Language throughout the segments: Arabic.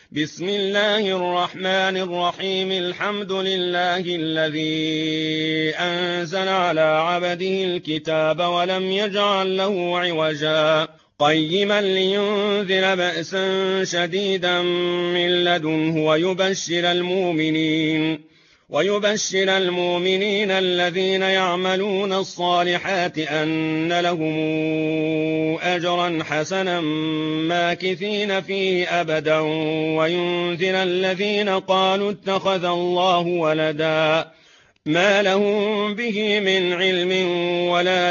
بسم الله الرحمن الرحيم. الحمد لله الذي أنزل على عبده الكتاب ولم يجعل له عوجا قيما لينذر بأسا شديدا من لدنه ويبشر المؤمنين الذين يعملون الصالحات أن لهم أجرا حسنا ماكثين فيه أبدا وينذر الذين قالوا اتخذ الله ولدا ما لهم به من علم ولا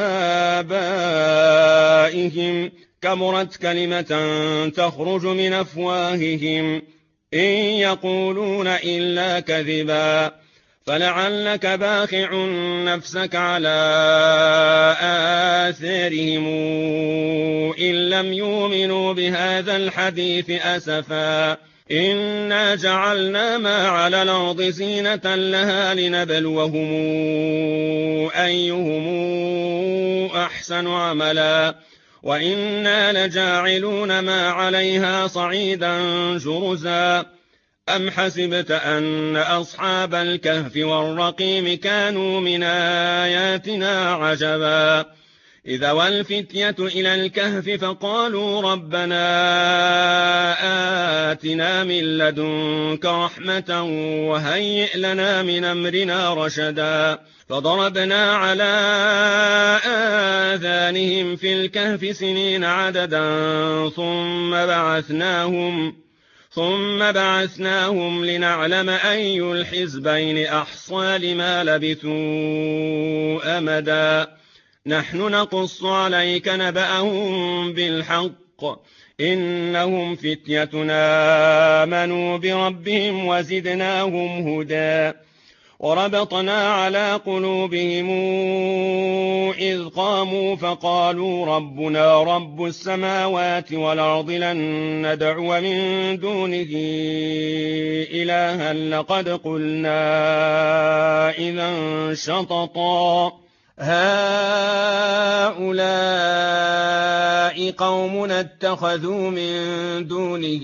لآبائهم كبرت كلمة تخرج من أفواههم إن يقولون إلا كذبا فلعلك باخع نفسك على آثارهم إن لم يؤمنوا بهذا الحديث أسفا إنا جعلنا ما على الأرض زينة لها لنبلوهم أيهم أحسن عملا وإنا لجاعلون ما عليها صعيدا جرزا أم حسبت أن أصحاب الكهف والرقيم كانوا من آياتنا عجبا إذا والفتية إلى الكهف فقالوا ربنا آتنا من لدنك رحمة وهيئ لنا من أمرنا رشدا فضربنا على آذانهم في الكهف سنين عددا ثم بعثناهم لنعلم أي الحزبين أحصى لما لبثوا أمدا نحن نقص عليك نبأهم بالحق إنهم فتيتنا آمنوا بربهم وزدناهم هدى وربطنا على قلوبهم إذ قاموا فقالوا ربنا رب السماوات والأرض لن ندعو من دونه إلها لقد قلنا إذا شططا هؤلاء قومنا اتخذوا من دونه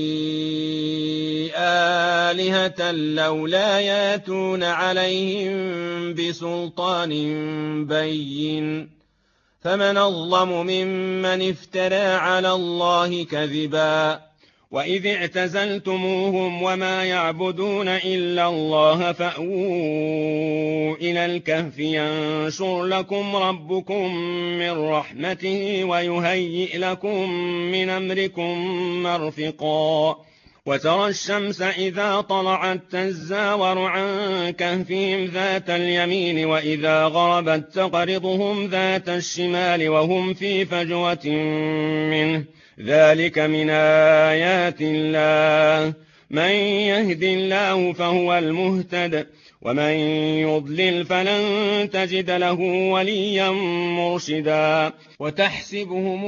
آلهة لولا ياتون عليهم بسلطان بين فمن أظلم ممن افترى على الله كذبا وإذ اعتزلتموهم وما يعبدون إلا الله فأووا إلى الكهف ينشر لكم ربكم من رحمته ويهيئ لكم من أمركم مرفقا وترى الشمس إذا طلعت تزاور عن كهفهم ذات اليمين وإذا غربت تقرضهم ذات الشمال وهم في فجوة منه ذلك من آيات الله من يهد الله فهو المهتد ومن يضلل فلن تجد له وليا مرشدا وتحسبهم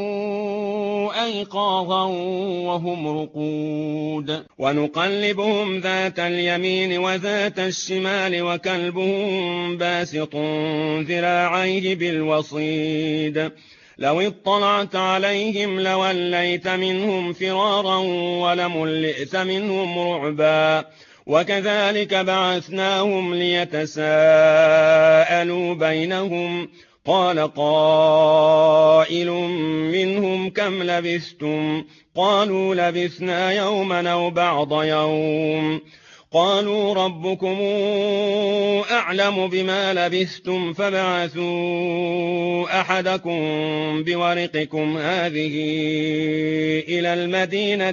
أيقاظا وهم رقود ونقلبهم ذات اليمين وذات الشمال وكلبهم باسط ذراعيه بالوصيد لو اطلعت عليهم لوليت منهم فرارا ولملئت منهم رعبا وكذلك بعثناهم ليتساءلوا بينهم قال قائل منهم كم لبثتم قالوا لبثنا يوما أو بعض يوم قالوا ربكم أعلم بما لبثتم فابعثوا أحدكم بورقكم هذه إلى المدينة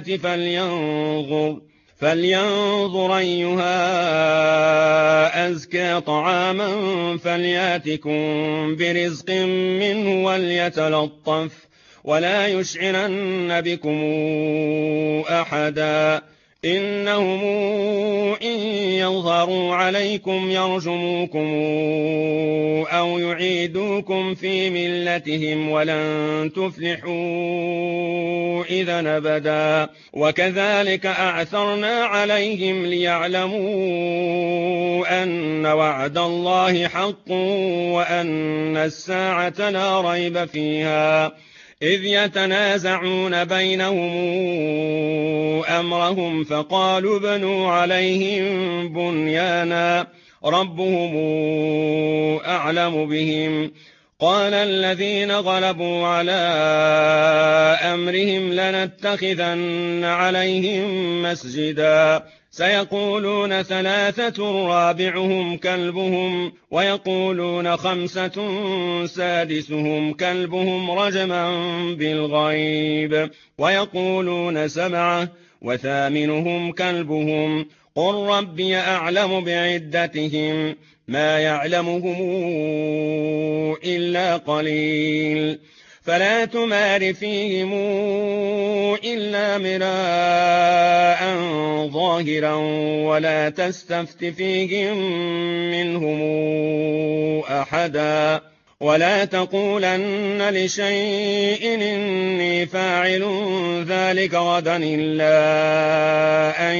فلينظر أيها أزكى طعاما فلياتكم برزق منه وليتلطف ولا يشعرن بكم أحدا إنهم إن يظهروا عليكم يرجموكم أو يعيدوكم في ملتهم ولن تفلحوا إذا أبدا وكذلك أعثرنا عليهم ليعلموا أن وعد الله حق وأن الساعة لا ريب فيها إذ يتنازعون بينهم أمرهم فقالوا ابنوا عليهم بنيانا ربهم أعلم بهم قال الذين غلبوا على أمرهم لنتخذن عليهم مسجدا سيقولون ثلاثة رابعهم كلبهم ويقولون خمسة سادسهم كلبهم رجما بالغيب ويقولون سبعة وثامنهم كلبهم قل ربي أعلم بعدتهم ما يعلمهم إلا قليل فلا تمار فيهم إلا مراء ظاهرا ولا تستفت فيهم منهم أحدا ولا تقولن لشيء إني فاعل ذلك غدا إلا أن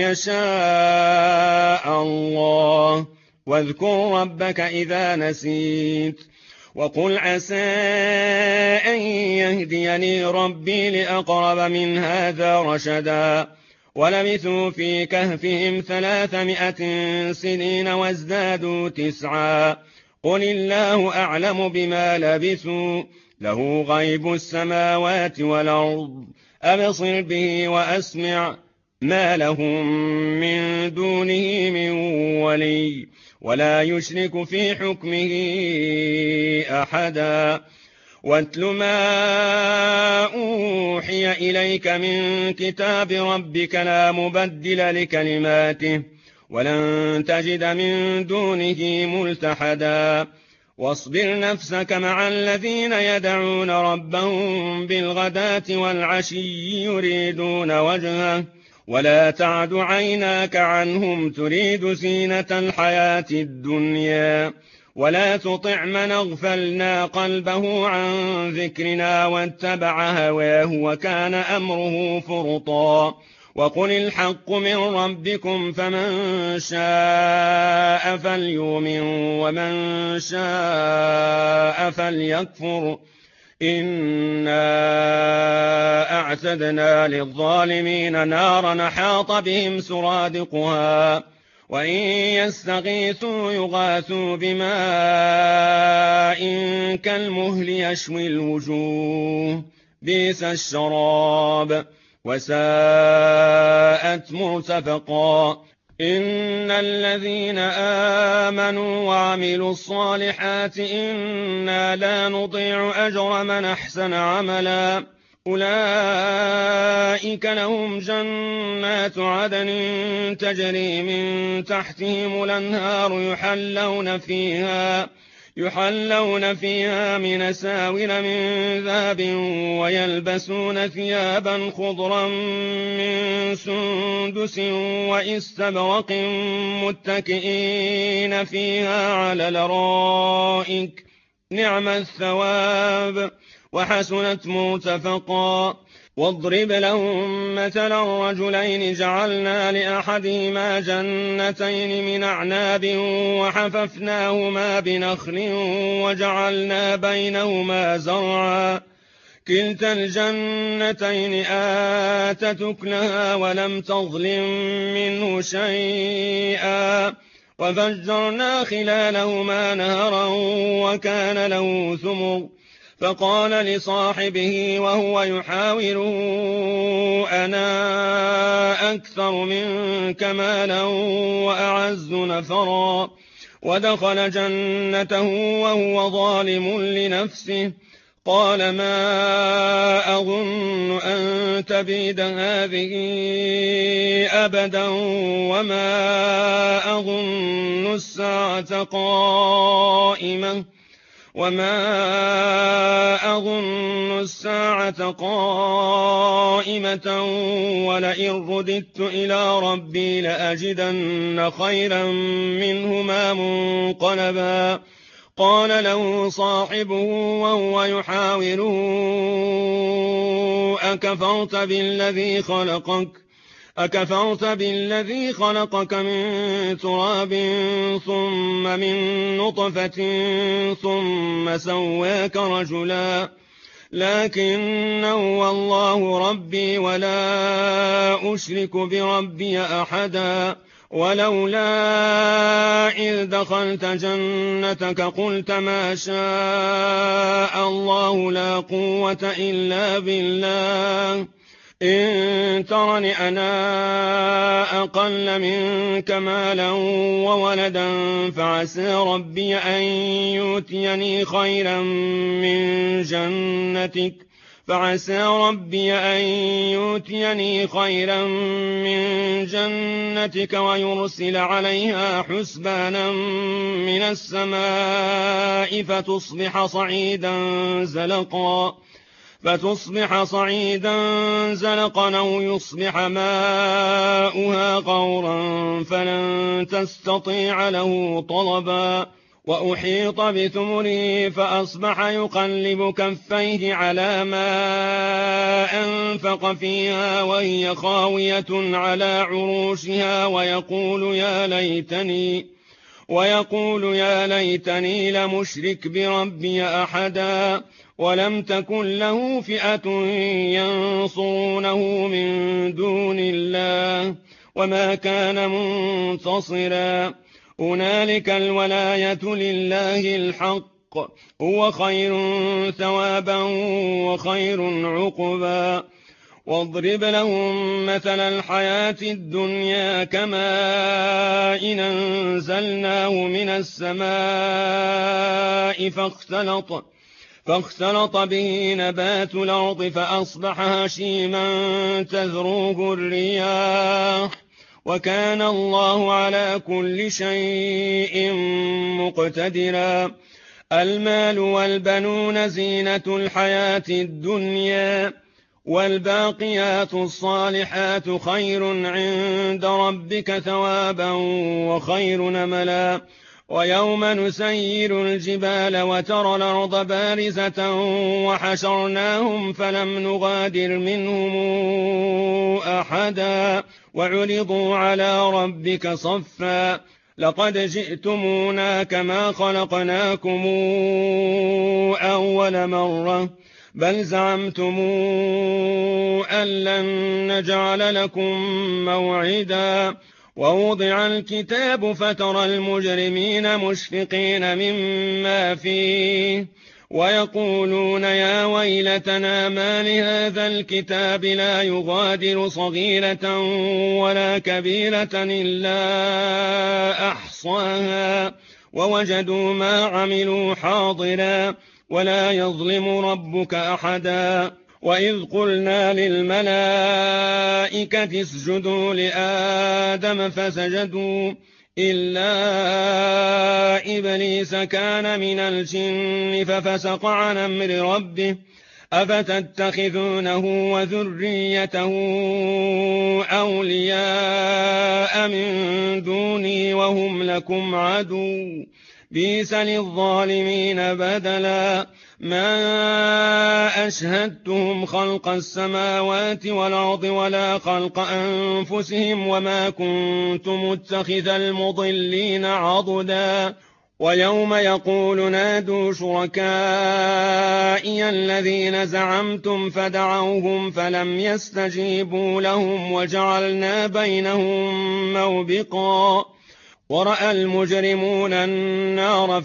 يشاء الله واذكر ربك إذا نسيت وقل عسى أن يهديني ربي لأقرب من هذا رشدا ولبثوا في كهفهم 300 سنين وازدادوا 9 قل الله أعلم بما لبثوا له غيب السماوات والأرض أبصر به وأسمع ما لهم من دونه من ولي ولا يشرك في حكمه أحدا واتل ما أوحي إليك من كتاب ربك لا مبدل لكلماته ولن تجد من دونه ملتحدا واصبر نفسك مع الذين يدعون ربهم بالغداة والعشي يريدون وجهه ولا تعد عيناك عنهم تريد زينة الحياة الدنيا ولا تطع من اغفلنا قلبه عن ذكرنا واتبع هواه وكان أمره فرطا وقل الحق من ربكم فمن شاء فليؤمن ومن شاء فليكفر إنا أعتدنا للظالمين نارا حاط بهم سرادقها وإن يستغيثوا يغاثوا بماء كالمهل يشوي الوجوه بئس الشراب وساءت مرتفقا إن الذين آمنوا وعملوا الصالحات إنا لا نضيع أجر من أحسن عملا أولئك لهم جنات عدن تجري من تحتهم الأنهار يحلون فيها من أساور من ذهب ويلبسون ثيابا خضرا من سندس وإستبرق متكئين فيها على الأرائك نعم الثواب وحسنت مرتفقا واضرب لهم مثلا الرجلين جعلنا لأحدهما جنتين من أعناب وحففناهما بنخل وجعلنا بينهما زرعا كلتا الجنتين آتت أكلها ولم تظلم منه شيئا وفجرنا خلالهما نهرا وكان له ثمر فقال لصاحبه وهو يحاوره أنا أكثر منك مالا وأعز نفرا ودخل جنته وهو ظالم لنفسه قال ما أظن أن تبيد هذه أبدا وما أظن الساعة قائمة ولئن رددت إلى ربي لأجدن خيرا منهما منقلبا قال له صاحبه وهو يحاوره أكفرت بالذي خلقك من تراب ثم من نطفة ثم سواك رجلا لكنه والله ربي ولا أشرك بربي أحدا. ولولا إذ دخلت جنتك قلت ما شاء الله لا قوة إلا بالله إن ترني أنا أقل منك مالا وولدا فعسى ربي أن يؤتيني خيرا من جنتك ويرسل عليها حسبانا من السماء فتصبح صعيدا زلقا أو يصبح ماؤها غورا فلن تستطيع له طلبا. وأحيط بثمره فأصبح يقلب كفيه على ما أنفق فيها وهي خاوية على عروشها ويقول يا ليتني لمشرك بربي أحدا. ولم تكن له فئة ينصرونه من دون الله وما كان منتصرا. هنالك الولاية لله الحق هو خير ثوابا وخير عقبا. واضرب لهم مثل الحياة الدنيا كماء إن أنزلناه من السماء فاختلط به نبات الأرض فأصبح هشيما تذروه الرياح وكان الله على كل شيء مقتدرا. المال والبنون زينة الحياة الدنيا والباقيات الصالحات خير عند ربك ثوابا وخير نملا. ويوم نسير الجبال وترى الأرض بارزة وحشرناهم فلم نغادر منهم أحدا وعرضوا على ربك صفا لقد جئتمونا كما خلقناكم أول مرة بل زعمتم أن لن نجعل لكم موعدا. ووضع الكتاب فترى المجرمين مشفقين مما فيه ويقولون يا ويلتنا ما لهذا الكتاب لا يغادر صغيرة ولا كبيرة إلا أحصاها ووجدوا ما عملوا حاضرا ولا يظلم ربك أحدا. وإذ قلنا للملائكة اسجدوا لآدم فسجدوا إلا إبليس كان من الجن ففسق عن أمر ربه أفتتخذونه وذريته أولياء من دوني وهم لكم عدو بئس للظالمين بدلا. ما أشهدتهم خلق السماوات والأرض ولا خلق أنفسهم وما كنت متخذ المضلين عضدا. ويوم يقول نادوا شركائي الذين زعمتم فدعوهم فلم يستجيبوا لهم وجعلنا بينهم موبقا. ورأى المجرمون النار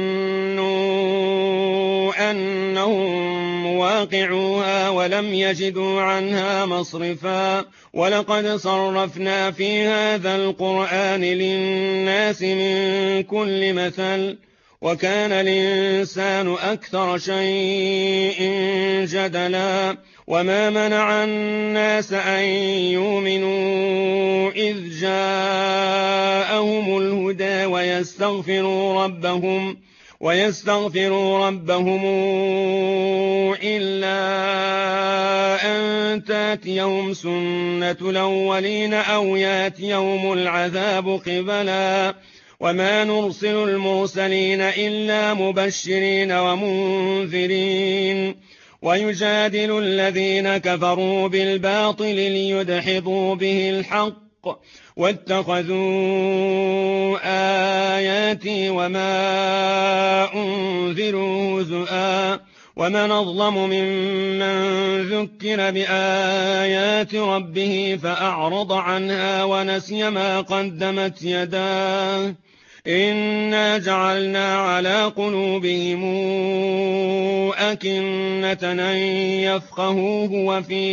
فظنوا أنهم مواقعوها ولم يجدوا عنها مصرفا. ولقد صرفنا في هذا القرآن للناس من كل مثل وكان الإنسان أكثر شيء جدلا. وما منع الناس أن يؤمنوا إذ جاءهم الهدى ويستغفروا ربهم إلا أن تأتيهم سنة الأولين أو يأتيهم العذاب قبلا. وما نرسل المرسلين إلا مبشرين ومنذرين ويجادل الذين كفروا بالباطل ليدحضوا به الحق واتخذوا آياتي وما أنذروا هزؤا ومن أظلم ممن ذكر بآيات ربه فأعرض عنها ونسي ما قدمت يداه إنا جعلنا على قلوبهم أكنة أن يفقهوه وفي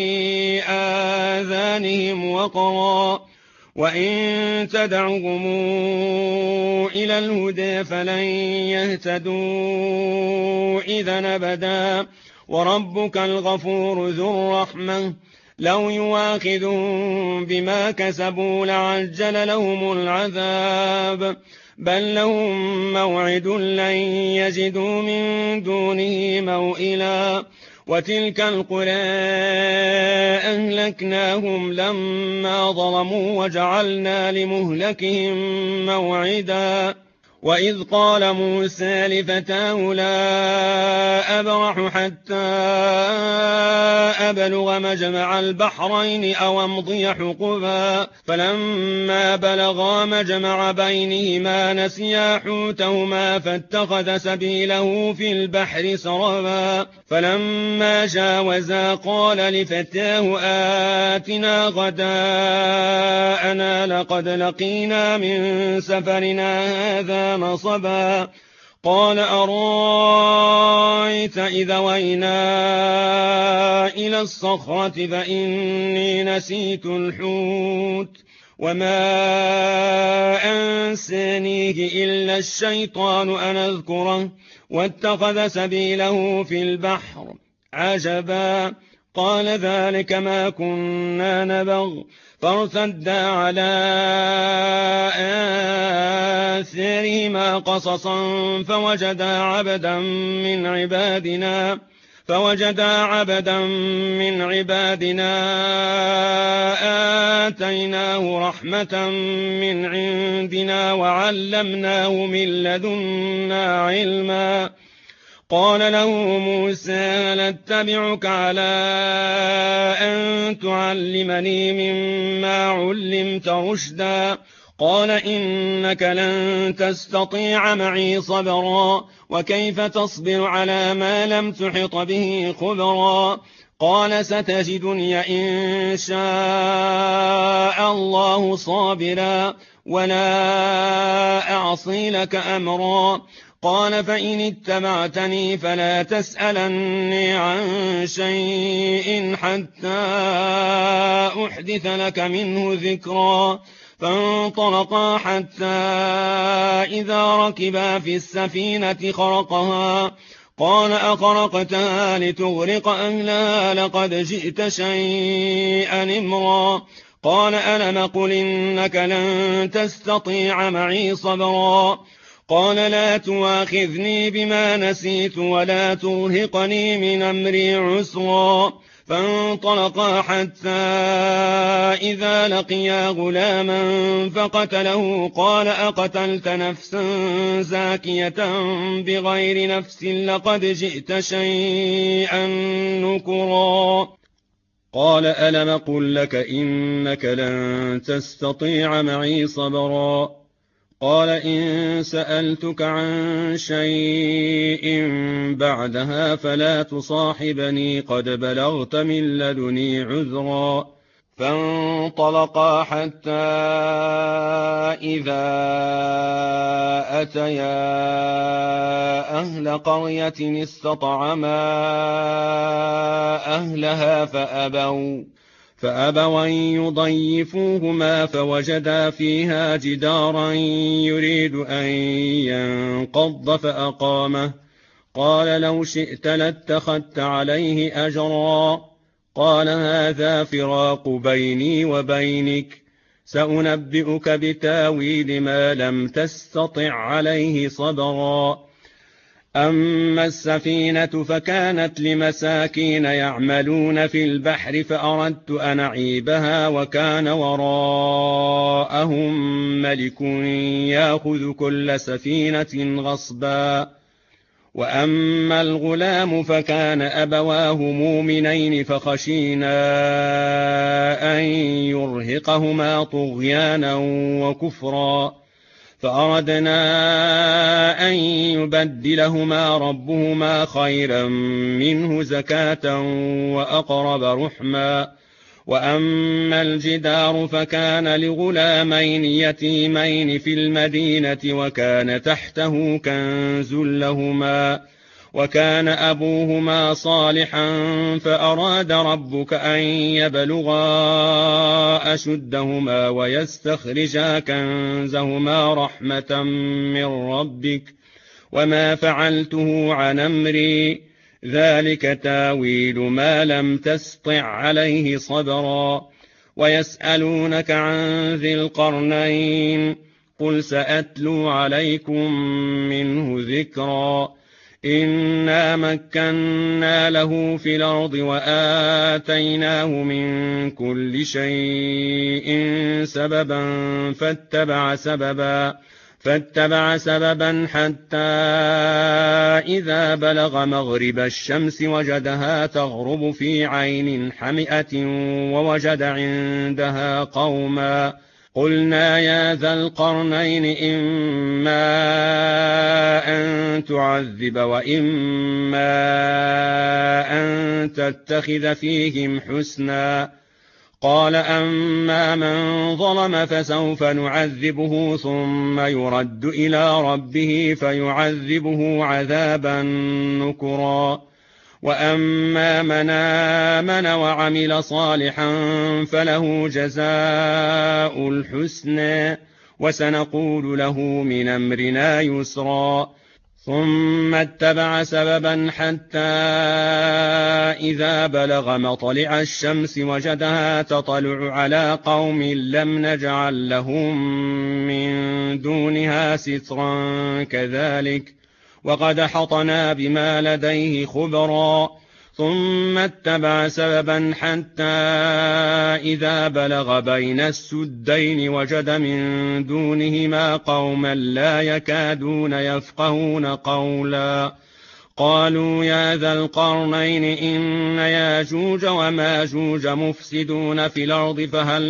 آذانهم وقرا وإن تدعهم إلى الهدى فلن يهتدوا إذا أبدا وربك الغفور ذو الرحمة لو يواخذهم بما كسبوا لعجل لهم العذاب بل لهم موعد لن يجدوا من دونه موئلا وتلك القرى أهلكناهم لما ظلموا وجعلنا لمهلكهم موعدا وإذ قال موسى لفتاه لا أبرح حتى أبلغ مجمع البحرين أو أمضي حقبا فلما بلغا مجمع بينهما نسيا حوتهما فاتخذ سبيله في البحر سربا فلما جاوزا قال لفتاه آتنا غداءنا لقد لقينا من سفرنا هذا نصبا قال أرأيت إذا وينا إلى الصخرة فإني نسيت الحوت وما أنسانيه إلا الشيطان أن أذكره واتخذ سبيله في البحر عجبا قال ذلك ما كنا نبغ فارتدا على آثارهما قصصا فوجدا عبدا من عبادنا آتيناه رحمة من عندنا وعلمناه من لدنا علما قال له موسى هل أتبعك على أن تعلمني مما علمت رشدا قال إنك لن تستطيع معي صبرا وكيف تصبر على ما لم تحط به خبرا قال ستجدني إن شاء الله صابرا ولا أعصي لك أمرا قال فإن اتبعتني فلا تسألني عن شيء حتى أحدث لك منه ذكرا فانطلقا حتى إذا ركبا في السفينة خرقها قال أخرقتها لتغرق أهلها لقد جئت شيئا إمرا قال ألم قل إنك لن تستطيع معي صبرا قال لا تواخذني بما نسيت ولا ترهقني من أمري عسرا فانطلقا حتى إذا لقيا غلاما فقتله قال أقتلت نفسا زاكية بغير نفس لقد جئت شيئا نكرا قال ألم قل لك إنك لن تستطيع معي صبرا قال إن سألتك عن شيء بعدها فلا تصاحبني قد بلغت من لدني عذرا فانطلقا حتى إذا أتيا أهل قرية استطعما أهلها فأبوا أن يضيفوهما فوجدا فيها جدارا يريد أن ينقض فأقامه قال لو شئت لاتخذت عليه أجرا قال هذا فراق بيني وبينك سأنبئك بتاويل ما لم تستطع عليه صبرا أما السفينة فكانت لمساكين يعملون في البحر فأردت أن أعيبها وكان وراءهم ملك يأخذ كل سفينة غصبا وأما الغلام فكان أبواه مؤمنين فخشينا أن يرهقهما طغيانا وكفرا فأردنا أن يبدلهما ربهما خيرا منه زكاة وأقرب رحما. وأما الجدار فكان لغلامين يتيمين في المدينة وكان تحته كنز لهما وكان أبوهما صالحا فأراد ربك أن يبلغا أشدهما ويستخرجا كنزهما رحمة من ربك وما فعلته عن أمري ذلك تاويل ما لم تسطع عليه صبرا. ويسألونك عن ذي القرنين قل سأتلو عليكم منه ذكرا. إنا مكنا له في الأرض وآتيناه من كل شيء سببا فاتبع سببا حتى إذا بلغ مغرب الشمس وجدها تغرب في عين حمئة ووجد عندها قوما قلنا يا ذا القرنين إما أن تعذب وإما أن تتخذ فيهم حسنا. قال أما من ظلم فسوف نعذبه ثم يرد إلى ربه فيعذبه عذابا نكرا. وأما من آمن وعمل صالحا فله جزاء الحسنى وسنقول له من أمرنا يسرا. ثم اتبع سببا حتى إذا بلغ مطلع الشمس وجدها تطلع على قوم لم نجعل لهم من دونها سترا كذلك وقد حطنا بما لديه خبرا. ثم اتبع سببا حتى إذا بلغ بين السدين وجد من دونهما قوما لا يكادون يفقهون قولا. قالوا يا ذا القرنين إن ياجوج وماجوج مفسدون في الأرض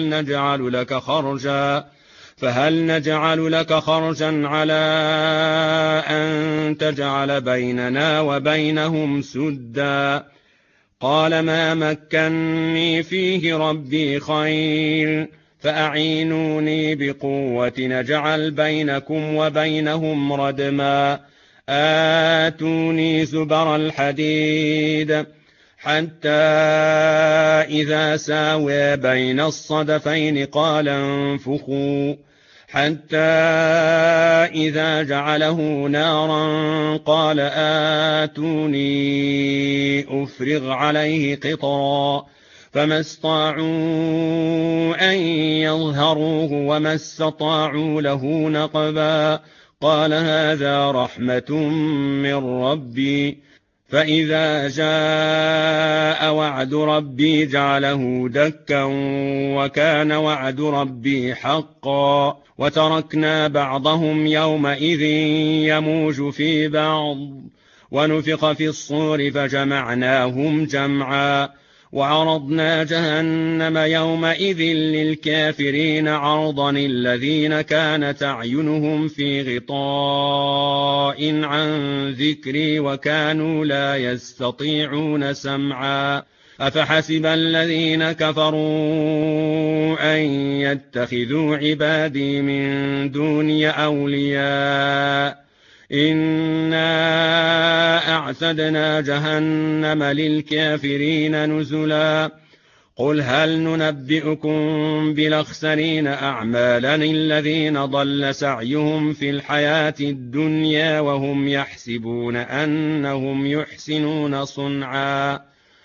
فهل نجعل لك خرجا على أن تجعل بيننا وبينهم سدا. قال ما مكني فيه ربي خير فأعينوني بقوة نجعل بينكم وبينهم ردما. آتوني زبر الحديد حتى إذا ساوى بين الصدفين قال انفخوا حتى إذا جعله نارا قال آتوني أفرغ عليه قطرا. فما استطاعوا أن يظهروه وما استطاعوا له نقبا. قال هذا رحمة من ربي فإذا جاء وعد ربي جعله دكا وكان وعد ربي حقا. وتركنا بعضهم يومئذ يموج في بعض ونفخ في الصور فجمعناهم جمعا. وعرضنا جهنم يومئذ للكافرين عرضا الذين كانت أعينهم في غطاء عن ذكري وكانوا لا يستطيعون سمعا. أفحسب الذين كفروا أن يتخذوا عبادي من دوني أولياء إنا أعتدنا جهنم للكافرين نزلا. قل هل ننبئكم بالأخسرين أعمالا الذين ضل سعيهم في الحياة الدنيا وهم يحسبون أنهم يحسنون صنعا.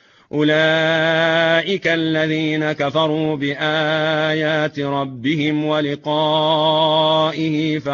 أولئك الذين كفروا بآيات ربهم ولقائه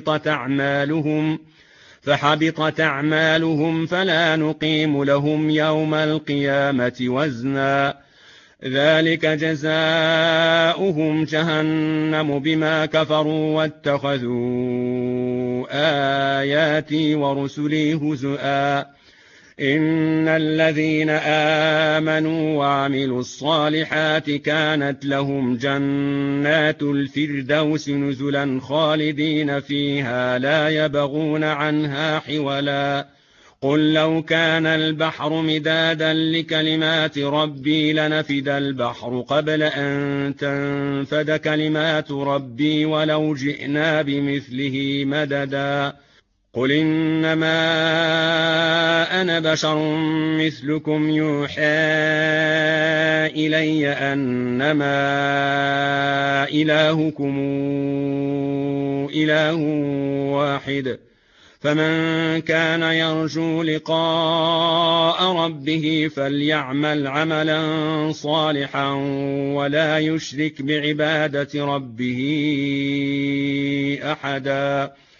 فحبطت أعمالهم فلا نقيم لهم يوم القيامة وزنا. ذلك جزاؤهم جهنم بما كفروا واتخذوا آياتي ورسلي هزؤا. إن الذين آمنوا وعملوا الصالحات كانت لهم جنات الفردوس نزلا خالدين فيها لا يبغون عنها حولا قل لو كان البحر مدادا لكلمات ربي لنفد البحر قبل أن تنفد كلمات ربي ولو جئنا بمثله مددا قل إنما أنا بشر مثلكم يوحى إلي أنما إلهكم إله واحد فمن كان يرجو لقاء ربه فليعمل عملا صالحا ولا يشرك بعبادة ربه أحدا